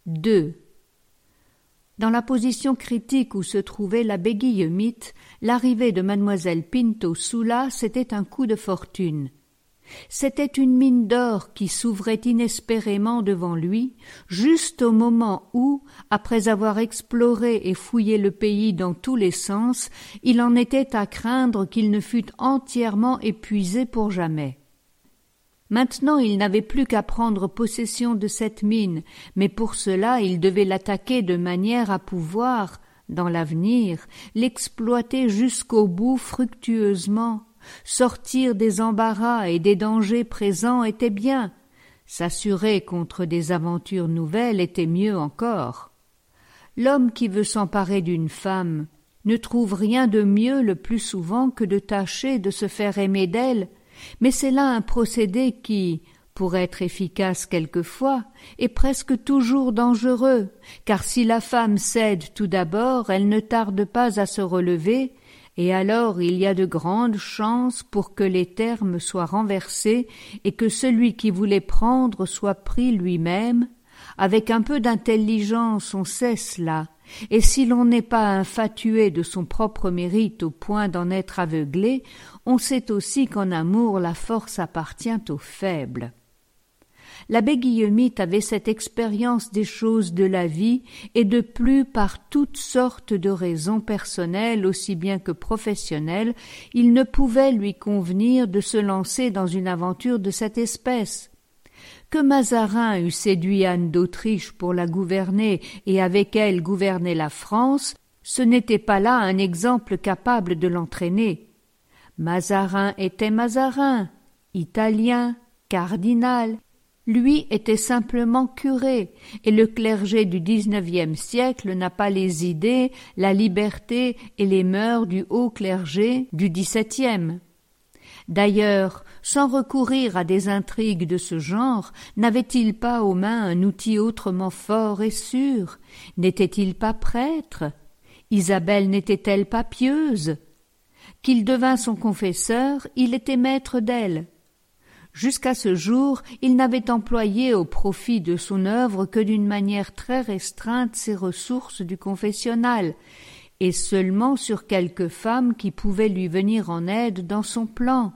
2. Dans la position critique où se trouvait l'abbé Guillemite, l'arrivée de mademoiselle Pinto Soulas était un coup de fortune. C'était une mine d'or qui s'ouvrait inespérément devant lui, juste au moment où, après avoir exploré et fouillé le pays dans tous les sens, il en était à craindre qu'il ne fût entièrement épuisé pour jamais. Maintenant il n'avait plus qu'à prendre possession de cette mine, mais pour cela il devait l'attaquer de manière à pouvoir, dans l'avenir, l'exploiter jusqu'au bout fructueusement. Sortir des embarras et des dangers présents était bien, s'assurer contre des aventures nouvelles était mieux encore. L'homme qui veut s'emparer d'une femme ne trouve rien de mieux le plus souvent que de tâcher de se faire aimer d'elle, mais c'est là un procédé qui, pour être efficace quelquefois, est presque toujours dangereux, car si la femme cède tout d'abord, elle ne tarde pas à se relever, et alors il y a de grandes chances pour que les termes soient renversés et que celui qui voulait prendre soit pris lui-même. Avec un peu d'intelligence on sait cela, et si l'on n'est pas infatué de son propre mérite au point d'en être aveuglé, on sait aussi qu'en amour la force appartient aux faibles. L'abbé Guillemite avait cette expérience des choses de la vie et de plus par toutes sortes de raisons personnelles aussi bien que professionnelles, il ne pouvait lui convenir de se lancer dans une aventure de cette espèce. Que Mazarin eût séduit Anne d'Autriche pour la gouverner et avec elle gouverner la France, ce n'était pas là un exemple capable de l'entraîner. Mazarin était Mazarin, italien, cardinal. Lui était simplement curé, et le clergé du XIXe siècle n'a pas les idées, la liberté et les mœurs du haut clergé du XVIIe. D'ailleurs, sans recourir à des intrigues de ce genre, n'avait-il pas aux mains un outil autrement fort et sûr? N'était-il pas prêtre? Isabelle n'était-elle pas pieuse? Qu'il devint son confesseur, il était maître d'elle. Jusqu'à ce jour, il n'avait employé au profit de son œuvre que d'une manière très restreinte ses ressources du confessionnal, et seulement sur quelques femmes qui pouvaient lui venir en aide dans son plan.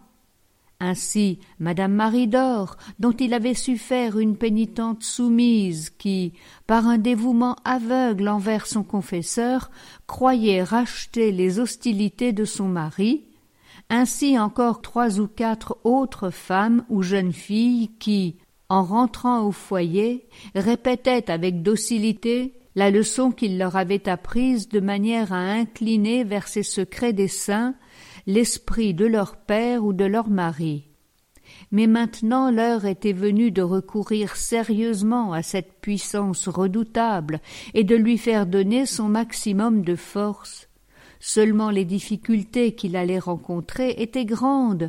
Ainsi, madame Marie d'Or, dont il avait su faire une pénitente soumise qui, par un dévouement aveugle envers son confesseur, croyait racheter les hostilités de son mari, ainsi encore 3 ou 4 autres femmes ou jeunes filles qui, en rentrant au foyer, répétaient avec docilité la leçon qu'il leur avait apprise de manière à incliner vers ces secrets des saints l'esprit de leur père ou de leur mari. Mais maintenant l'heure était venue de recourir sérieusement à cette puissance redoutable et de lui faire donner son maximum de force. Seulement les difficultés qu'il allait rencontrer étaient grandes,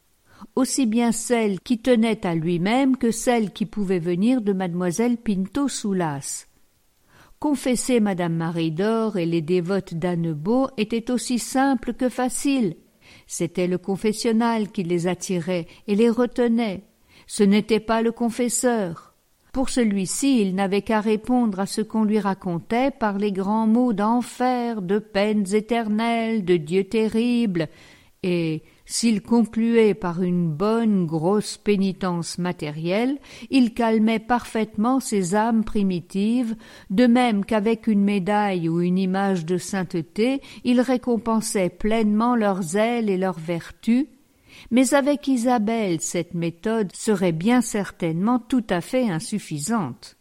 aussi bien celles qui tenaient à lui-même que celles qui pouvaient venir de mademoiselle Pinto Soulas. Confesser madame Marie d'Or et les dévotes d'Annebault était aussi simple que facile. C'était le confessionnal qui les attirait et les retenait. Ce n'était pas le confesseur. Pour celui-ci, il n'avait qu'à répondre à ce qu'on lui racontait par les grands mots d'enfer, de peines éternelles, de Dieu terrible, et, s'il concluait par une bonne grosse pénitence matérielle, il calmait parfaitement ces âmes primitives, de même qu'avec une médaille ou une image de sainteté, il récompensait pleinement leurs zèle et leurs vertus. Mais avec Isabelle, cette méthode serait bien certainement tout à fait insuffisante.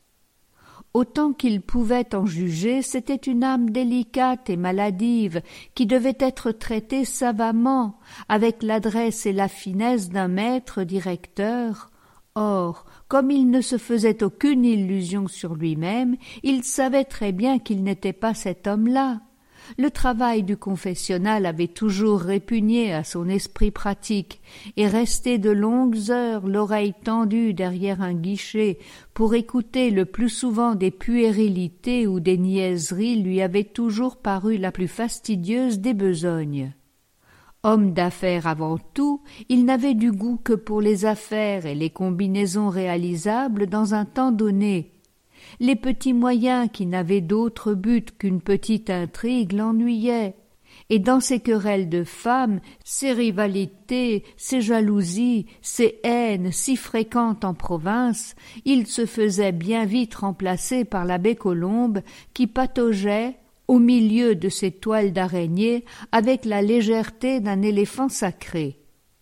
Autant qu'il pouvait en juger, c'était une âme délicate et maladive qui devait être traitée savamment, avec l'adresse et la finesse d'un maître directeur. Or, comme il ne se faisait aucune illusion sur lui-même, il savait très bien qu'il n'était pas cet homme-là. Le travail du confessionnal avait toujours répugné à son esprit pratique, et rester de longues heures l'oreille tendue derrière un guichet pour écouter le plus souvent des puérilités ou des niaiseries lui avait toujours paru la plus fastidieuse des besognes. Homme d'affaires avant tout, il n'avait du goût que pour les affaires et les combinaisons réalisables dans un temps donné. Les petits moyens qui n'avaient d'autre but qu'une petite intrigue l'ennuyaient, et dans ces querelles de femmes, ces rivalités, ces jalousies, ces haines si fréquentes en province, il se faisait bien vite remplacer par l'abbé Colombe qui pataugeait au milieu de ces toiles d'araignée avec la légèreté d'un éléphant sacré.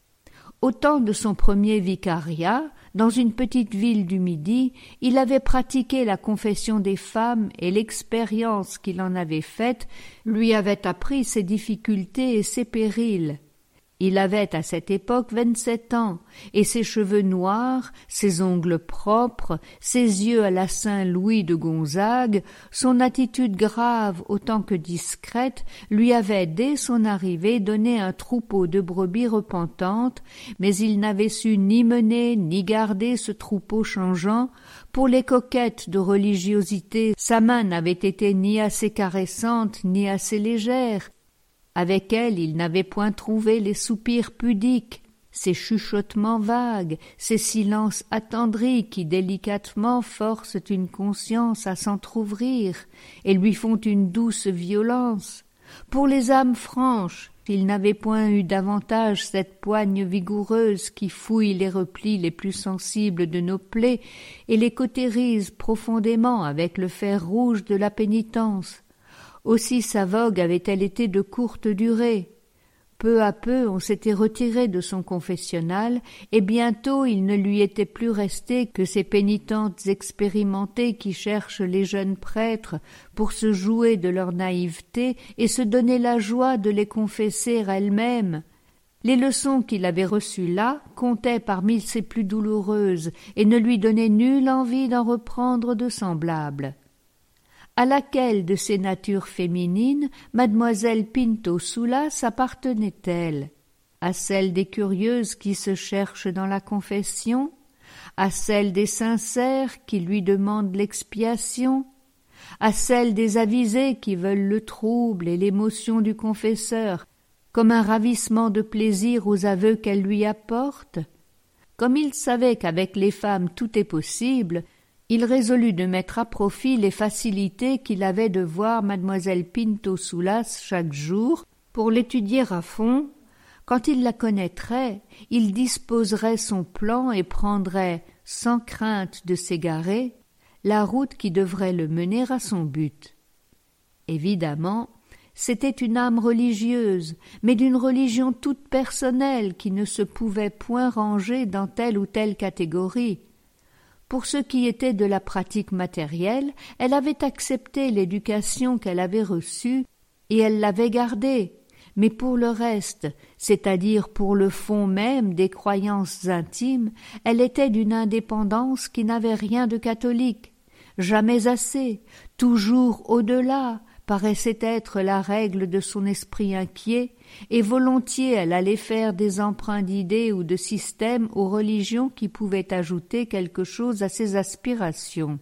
Au temps de son premier vicariat, dans une petite ville du Midi, il avait pratiqué la confession des femmes et l'expérience qu'il en avait faite lui avait appris ses difficultés et ses périls. Il avait à cette époque 27 ans, et ses cheveux noirs, ses ongles propres, ses yeux à la Saint-Louis de Gonzague, son attitude grave autant que discrète, lui avaient dès son arrivée donné un troupeau de brebis repentantes, mais il n'avait su ni mener ni garder ce troupeau changeant. Pour les coquettes de religiosité, sa main n'avait été ni assez caressante ni assez légère. Avec elle, il n'avait point trouvé les soupirs pudiques, ces chuchotements vagues, ces silences attendris qui délicatement forcent une conscience à s'entr'ouvrir et lui font une douce violence. Pour les âmes franches, il n'avait point eu davantage cette poigne vigoureuse qui fouille les replis les plus sensibles de nos plaies et les cautérise profondément avec le fer rouge de la pénitence. Aussi sa vogue avait-elle été de courte durée. Peu à peu on s'était retiré de son confessionnal, et bientôt il ne lui était plus resté que ces pénitentes expérimentées qui cherchent les jeunes prêtres pour se jouer de leur naïveté et se donner la joie de les confesser elles-mêmes. Les leçons qu'il avait reçues là comptaient parmi ses plus douloureuses et ne lui donnaient nulle envie d'en reprendre de semblables. À laquelle de ces natures féminines mademoiselle Pinto Soulas appartenait-elle? À celle des curieuses qui se cherchent dans la confession? À celle des sincères qui lui demandent l'expiation? À celle des avisées qui veulent le trouble et l'émotion du confesseur comme un ravissement de plaisir aux aveux qu'elle lui apporte? Comme il savait qu'avec les femmes tout est possible, il résolut de mettre à profit les facilités qu'il avait de voir mademoiselle Pinto Soulas chaque jour pour l'étudier à fond. Quand il la connaîtrait, il disposerait son plan et prendrait, sans crainte de s'égarer, la route qui devrait le mener à son but. Évidemment, c'était une âme religieuse, mais d'une religion toute personnelle qui ne se pouvait point ranger dans telle ou telle catégorie. Pour ce qui était de la pratique matérielle, elle avait accepté l'éducation qu'elle avait reçue et elle l'avait gardée, mais pour le reste, c'est-à-dire pour le fond même des croyances intimes, elle était d'une indépendance qui n'avait rien de catholique. Jamais assez, toujours au-delà, paraissait être la règle de son esprit inquiet, et volontiers elle allait faire des emprunts d'idées ou de systèmes aux religions qui pouvaient ajouter quelque chose à ses aspirations.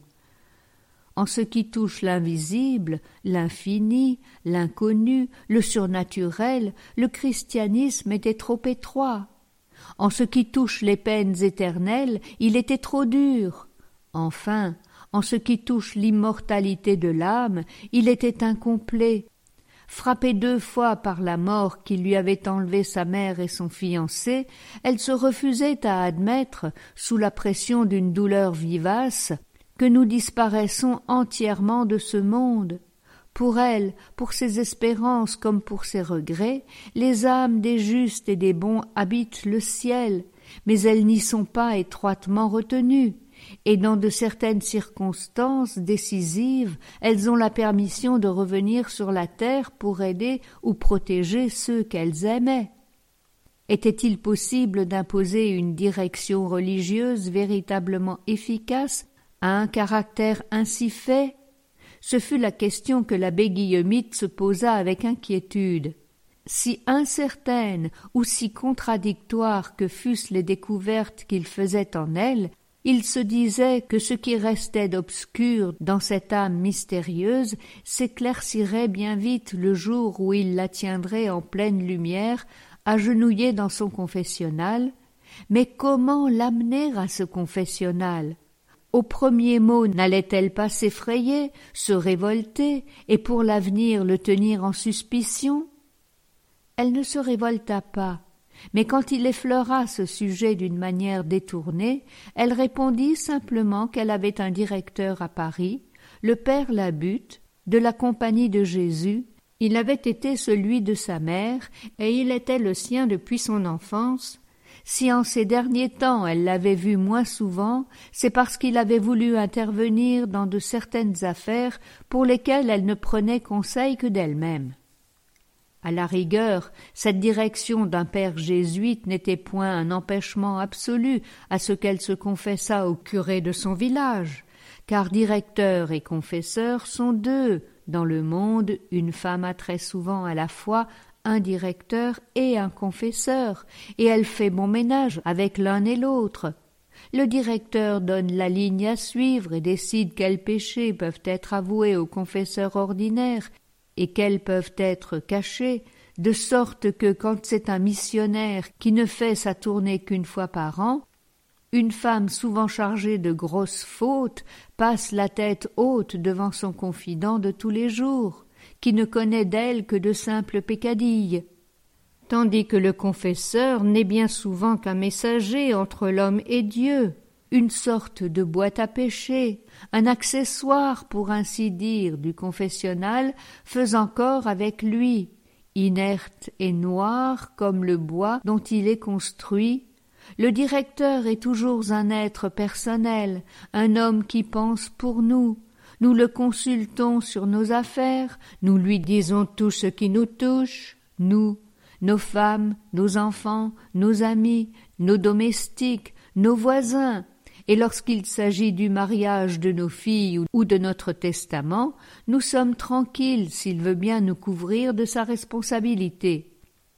En ce qui touche l'invisible, l'infini, l'inconnu, le surnaturel, le christianisme était trop étroit. En ce qui touche les peines éternelles, il était trop dur. Enfin, en ce qui touche l'immortalité de l'âme, il était incomplet. Frappée 2 fois par la mort qui lui avait enlevé sa mère et son fiancé, elle se refusait à admettre, sous la pression d'une douleur vivace, que nous disparaissons entièrement de ce monde. Pour elle, pour ses espérances comme pour ses regrets, les âmes des justes et des bons habitent le ciel, mais elles n'y sont pas étroitement retenues. Et dans de certaines circonstances décisives, elles ont la permission de revenir sur la terre pour aider ou protéger ceux qu'elles aimaient. Était-il possible d'imposer une direction religieuse véritablement efficace à un caractère ainsi fait? Ce fut la question que l'abbé Guillemite se posa avec inquiétude. Si incertaines ou si contradictoires que fussent les découvertes qu'il faisait en elle, il se disait que ce qui restait d'obscur dans cette âme mystérieuse s'éclaircirait bien vite le jour où il la tiendrait en pleine lumière, agenouillée dans son confessionnal. Mais comment l'amener à ce confessionnal? Au premier mot, n'allait-elle pas s'effrayer, se révolter, et pour l'avenir le tenir en suspicion? Elle ne se révolta pas, mais quand il effleura ce sujet d'une manière détournée, elle répondit simplement qu'elle avait un directeur à Paris, le père Labutte, de la Compagnie de Jésus. Il avait été celui de sa mère, et il était le sien depuis son enfance. Si en ces derniers temps elle l'avait vu moins souvent, c'est parce qu'il avait voulu intervenir dans de certaines affaires pour lesquelles elle ne prenait conseil que d'elle-même. À la rigueur, cette direction d'un père jésuite n'était point un empêchement absolu à ce qu'elle se confessât au curé de son village, car directeur et confesseur sont deux. Dans le monde, une femme a très souvent à la fois un directeur et un confesseur, et elle fait bon ménage avec l'un et l'autre. Le directeur donne la ligne à suivre et décide quels péchés peuvent être avoués au confesseur ordinaire et quels peuvent être cachés, de sorte que quand c'est un missionnaire qui ne fait sa tournée qu'une fois par an, une femme souvent chargée de grosses fautes passe la tête haute devant son confident de tous les jours, qui ne connaît d'elle que de simples peccadilles, tandis que le confesseur n'est bien souvent qu'un messager entre l'homme et Dieu, une sorte de boîte à péché, un accessoire, pour ainsi dire, du confessionnal, faisant corps avec lui, inerte et noir comme le bois dont il est construit. Le directeur est toujours un être personnel, un homme qui pense pour nous. Nous le consultons sur nos affaires, nous lui disons tout ce qui nous touche, nous, nos femmes, nos enfants, nos amis, nos domestiques, nos voisins, et lorsqu'il s'agit du mariage de nos filles ou de notre testament, nous sommes tranquilles s'il veut bien nous couvrir de sa responsabilité.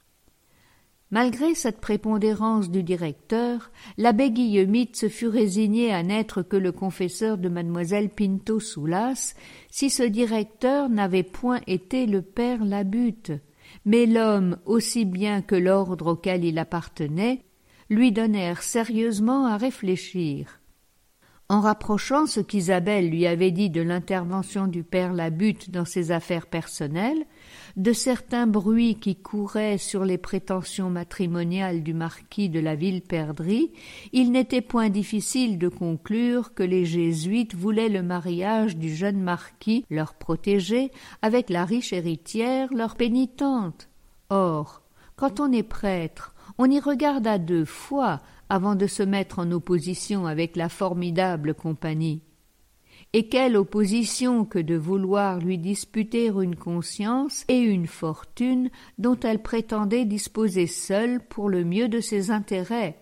Malgré cette prépondérance du directeur, l'abbé Guillemite se fut résigné à n'être que le confesseur de mademoiselle Pinto Soulas, si ce directeur n'avait point été le père Labutte, mais l'homme, aussi bien que l'ordre auquel il appartenait, lui donnèrent sérieusement à réfléchir. En rapprochant ce qu'Isabelle lui avait dit de l'intervention du père Labutte dans ses affaires personnelles, de certains bruits qui couraient sur les prétentions matrimoniales du marquis de la Villeperdrix, il n'était point difficile de conclure que les jésuites voulaient le mariage du jeune marquis, leur protégé, avec la riche héritière, leur pénitente. Or, quand on est prêtre, on y regarde à deux fois avant de se mettre en opposition avec la formidable compagnie. Et quelle opposition que de vouloir lui disputer une conscience et une fortune dont elle prétendait disposer seule pour le mieux de ses intérêts.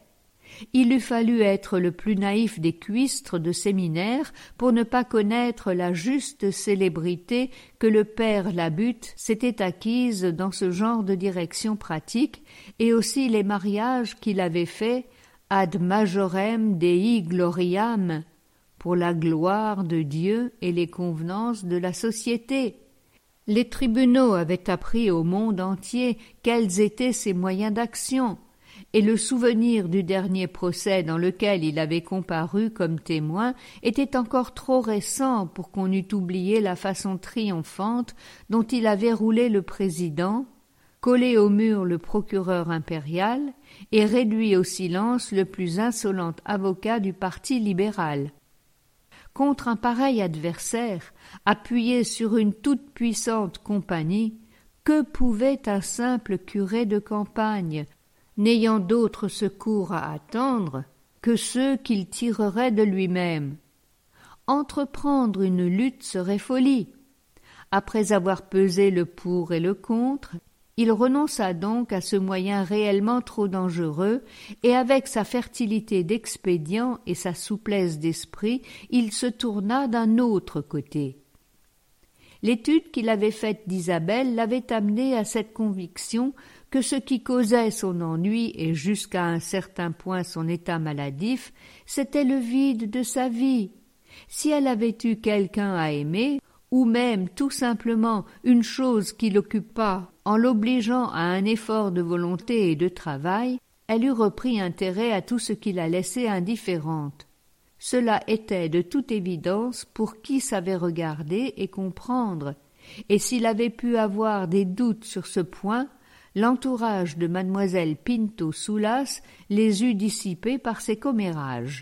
Il eût fallu être le plus naïf des cuistres de séminaire pour ne pas connaître la juste célébrité que le père Labutte s'était acquise dans ce genre de direction pratique, et aussi les mariages qu'il avait faits ad majorem Dei gloriam, pour la gloire de Dieu et les convenances de la société. Les tribunaux avaient appris au monde entier quels étaient ses moyens d'action, et le souvenir du dernier procès dans lequel il avait comparu comme témoin était encore trop récent pour qu'on eût oublié la façon triomphante dont il avait roulé le président, collé au mur le procureur impérial et réduit au silence le plus insolent avocat du parti libéral. Contre un pareil adversaire, appuyé sur une toute-puissante compagnie, que pouvait un simple curé de campagne, n'ayant d'autre secours à attendre que ceux qu'il tirerait de lui-même? Entreprendre une lutte serait folie. Après avoir pesé le pour et le contre, il renonça donc à ce moyen réellement trop dangereux, et avec sa fertilité d'expédient et sa souplesse d'esprit, il se tourna d'un autre côté. L'étude qu'il avait faite d'Isabelle l'avait amené à cette conviction que ce qui causait son ennui et jusqu'à un certain point son état maladif, c'était le vide de sa vie. Si elle avait eu quelqu'un à aimer, ou même tout simplement une chose qui l'occupât en l'obligeant à un effort de volonté et de travail, elle eût repris intérêt à tout ce qui la laissait indifférente. Cela était de toute évidence pour qui savait regarder et comprendre, et s'il avait pu avoir des doutes sur ce point, l'entourage de mademoiselle Pinto Soulas les eût dissipés par ses commérages.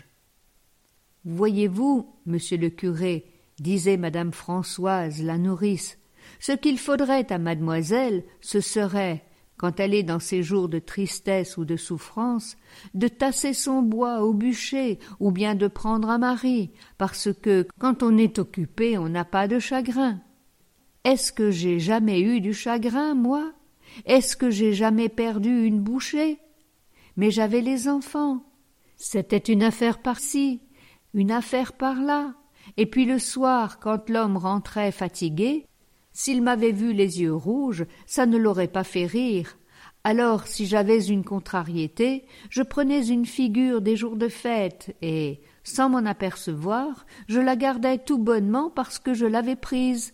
« Voyez-vous, monsieur le curé, disait madame Françoise, la nourrice, ce qu'il faudrait à mademoiselle, ce serait, quand elle est dans ses jours de tristesse ou de souffrance, de tasser son bois au bûcher ou bien de prendre un mari, parce que, quand on est occupé, on n'a pas de chagrin. Est-ce que j'ai jamais eu du chagrin, moi? Est-ce que j'ai jamais perdu une bouchée? Mais j'avais les enfants. C'était une affaire par-ci, une affaire par-là. Et puis le soir, quand l'homme rentrait fatigué, s'il m'avait vu les yeux rouges, ça ne l'aurait pas fait rire. Alors, si j'avais une contrariété, je prenais une figure des jours de fête et, sans m'en apercevoir, je la gardais tout bonnement parce que je l'avais prise.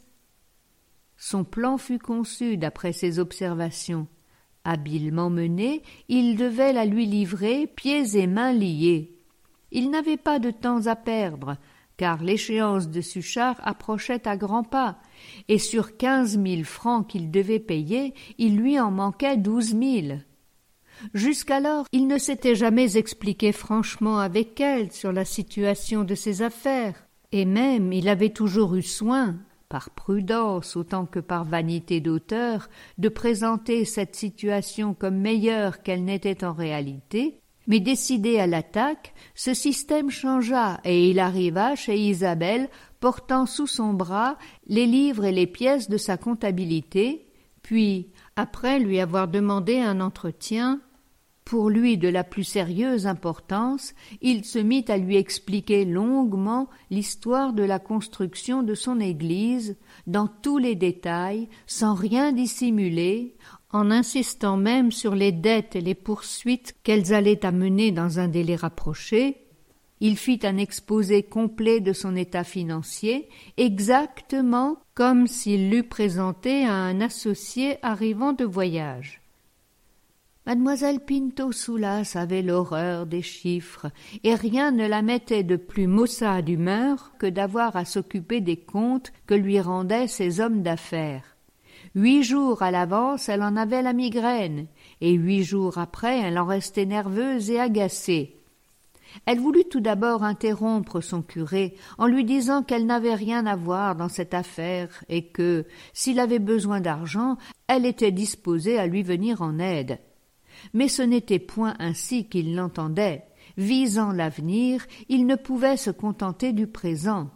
Son plan fut conçu d'après ses observations. Habilement mené, il devait la lui livrer, pieds et mains liés. Il n'avait pas de temps à perdre, car l'échéance de Suchard approchait à grands pas, et sur 15 000 francs qu'il devait payer, il lui en manquait 12 000. Jusqu'alors, il ne s'était jamais expliqué franchement avec elle sur la situation de ses affaires, et même il avait toujours eu soin, par prudence autant que par vanité d'auteur, de présenter cette situation comme meilleure qu'elle n'était en réalité. Mais décidé à l'attaque, ce système changea et il arriva chez Isabelle portant sous son bras les livres et les pièces de sa comptabilité, puis, après lui avoir demandé un entretien, pour lui de la plus sérieuse importance, il se mit à lui expliquer longuement l'histoire de la construction de son église, dans tous les détails, sans rien dissimuler, en insistant même sur les dettes et les poursuites qu'elles allaient amener dans un délai rapproché. Il fit un exposé complet de son état financier, exactement comme s'il l'eût présenté à un associé arrivant de voyage. Mademoiselle Pinto Soulas avait l'horreur des chiffres, et rien ne la mettait de plus maussade d'humeur que d'avoir à s'occuper des comptes que lui rendaient ses hommes d'affaires. 8 jours à l'avance, elle en avait la migraine, et 8 jours après, elle en restait nerveuse et agacée. Elle voulut tout d'abord interrompre son curé en lui disant qu'elle n'avait rien à voir dans cette affaire et que, s'il avait besoin d'argent, elle était disposée à lui venir en aide. Mais ce n'était point ainsi qu'il l'entendait. Visant l'avenir, il ne pouvait se contenter du présent.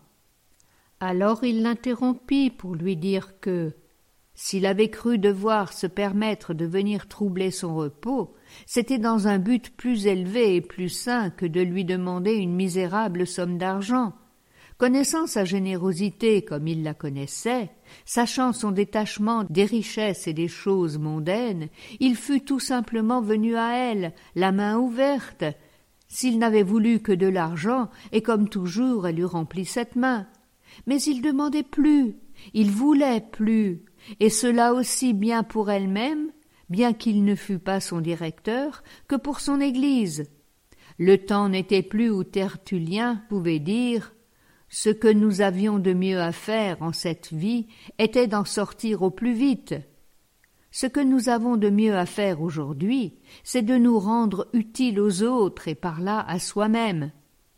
Alors il l'interrompit pour lui dire que, s'il avait cru devoir se permettre de venir troubler son repos, c'était dans un but plus élevé et plus sain que de lui demander une misérable somme d'argent. Connaissant sa générosité comme il la connaissait, sachant son détachement des richesses et des choses mondaines, il fut tout simplement venu à elle, la main ouverte. S'il n'avait voulu que de l'argent, et comme toujours elle eût rempli cette main. Mais il demandait plus, il voulait plus, et cela aussi bien pour elle-même, bien qu'il ne fût pas son directeur, que pour son Église. Le temps n'était plus où Tertullien pouvait dire « Ce que nous avions de mieux à faire en cette vie était d'en sortir au plus vite. Ce que nous avons de mieux à faire aujourd'hui, c'est de nous rendre utiles aux autres et par là à soi-même. »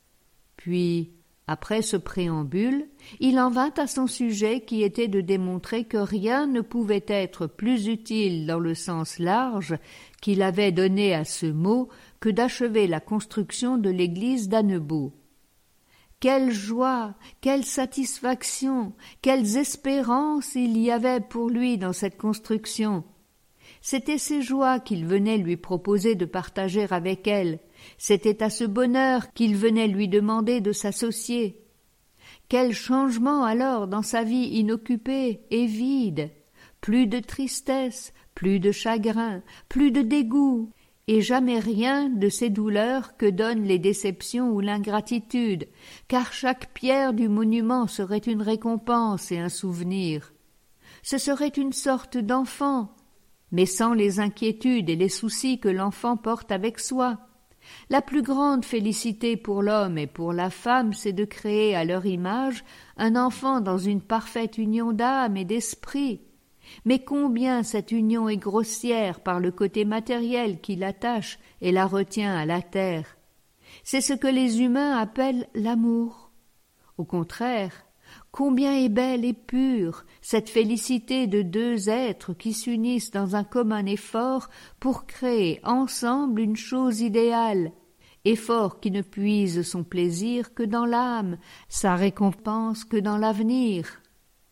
Puis, après ce préambule, il en vint à son sujet qui était de démontrer que rien ne pouvait être plus utile dans le sens large qu'il avait donné à ce mot que d'achever la construction de l'église d'Annebault. Quelle joie, quelle satisfaction, quelles espérances il y avait pour lui dans cette construction! C'étaient ces joies qu'il venait lui proposer de partager avec elle, c'était à ce bonheur qu'il venait lui demander de s'associer. Quel changement alors dans sa vie inoccupée et vide! Plus de tristesse, plus de chagrin, plus de dégoût, et jamais rien de ces douleurs que donnent les déceptions ou l'ingratitude, car chaque pierre du monument serait une récompense et un souvenir. Ce serait une sorte d'enfant, mais sans les inquiétudes et les soucis que l'enfant porte avec soi. La plus grande félicité pour l'homme et pour la femme, c'est de créer à leur image un enfant dans une parfaite union d'âme et d'esprit. Mais combien cette union est grossière par le côté matériel qui l'attache et la retient à la terre. C'est ce que les humains appellent l'amour. Au contraire, combien est belle et pure cette félicité de deux êtres qui s'unissent dans un commun effort pour créer ensemble une chose idéale, effort qui ne puise son plaisir que dans l'âme, sa récompense que dans l'avenir.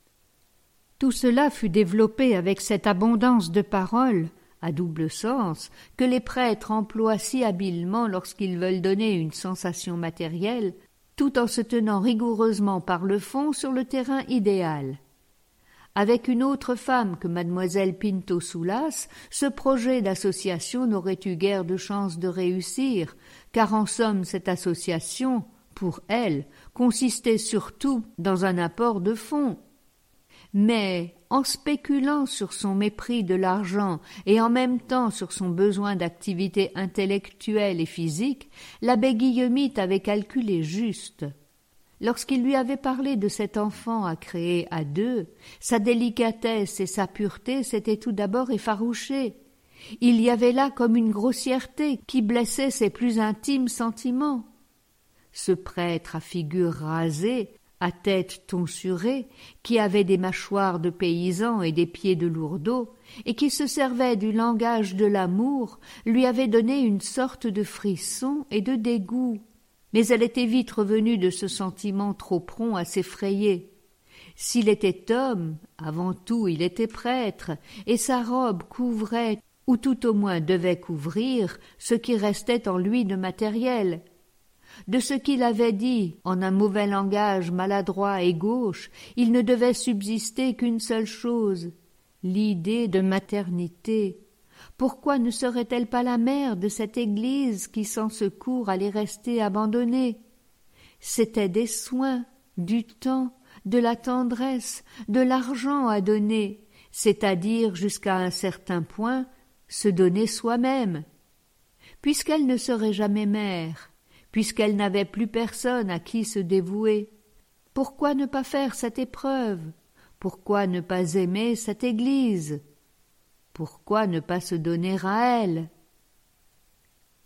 Tout cela fut développé avec cette abondance de paroles, à double sens, que les prêtres emploient si habilement lorsqu'ils veulent donner une sensation matérielle, tout en se tenant rigoureusement par le fond sur le terrain idéal. Avec une autre femme que mademoiselle Pinto Soulas, ce projet d'association n'aurait eu guère de chance de réussir, car en somme cette association, pour elle, consistait surtout dans un apport de fonds. Mais, en spéculant sur son mépris de l'argent et en même temps sur son besoin d'activité intellectuelle et physique, l'abbé Guillemite avait calculé juste. Lorsqu'il lui avait parlé de cet enfant à créer à deux, sa délicatesse et sa pureté s'étaient tout d'abord effarouchées. Il y avait là comme une grossièreté qui blessait ses plus intimes sentiments. Ce prêtre à figure rasée, à tête tonsurée, qui avait des mâchoires de paysan et des pieds de lourdeau, et qui se servait du langage de l'amour, lui avait donné une sorte de frisson et de dégoût. Mais elle était vite revenue de ce sentiment trop prompt à s'effrayer. S'il était homme, avant tout il était prêtre, et sa robe couvrait, ou tout au moins devait couvrir, ce qui restait en lui de matériel. De ce qu'il avait dit, en un mauvais langage maladroit et gauche, il ne devait subsister qu'une seule chose, l'idée de maternité. Pourquoi ne serait-elle pas la mère de cette Église qui sans secours allait rester abandonnée? C'étaient des soins, du temps, de la tendresse, de l'argent à donner, c'est-à-dire jusqu'à un certain point se donner soi-même. Puisqu'elle ne serait jamais mère, puisqu'elle n'avait plus personne à qui se dévouer, pourquoi ne pas faire cette épreuve? Pourquoi ne pas aimer cette Église? Pourquoi ne pas se donner à elle?